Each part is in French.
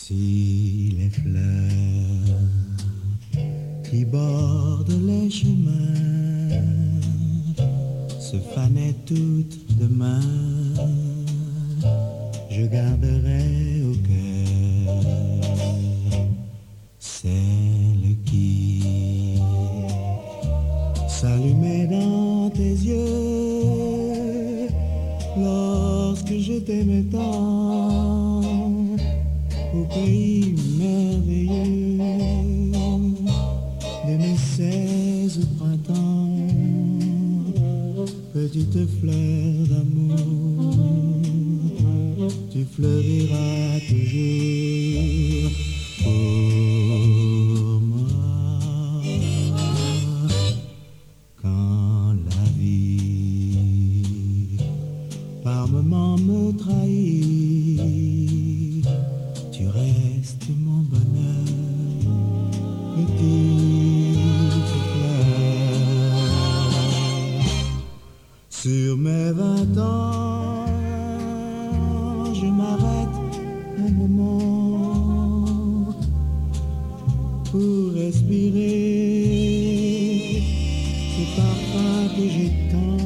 Si les fleurs qui bordent les chemins se fanaient toutes demain, je garderai au cœur celle qui s'allumait dans tes yeux lorsque je t'aimais tant au pays merveilleux de mes 16 printemps. Petite fleur d'amour, tu fleuriras toujours pour moi. Quand la vie par moments me trahit, tu restes mon bonheur, petite fleur. Sur mes 20 ans, je m'arrête un moment pour respirer ce parfum que j'ai tant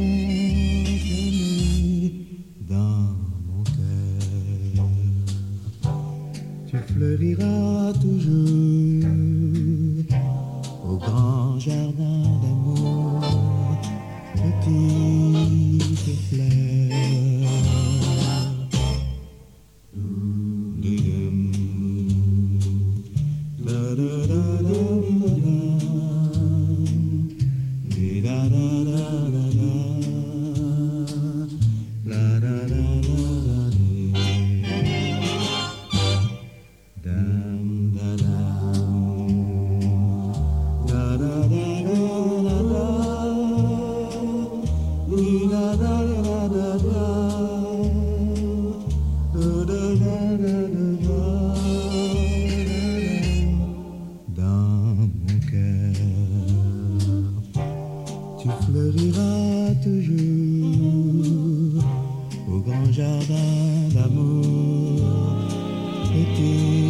aimé dans mon cœur. Tu fleuriras toujours au grand jardin d'amour, petite fleur. Dans mon cœur, tu fleuriras toujours au grand jardin d'amour, petite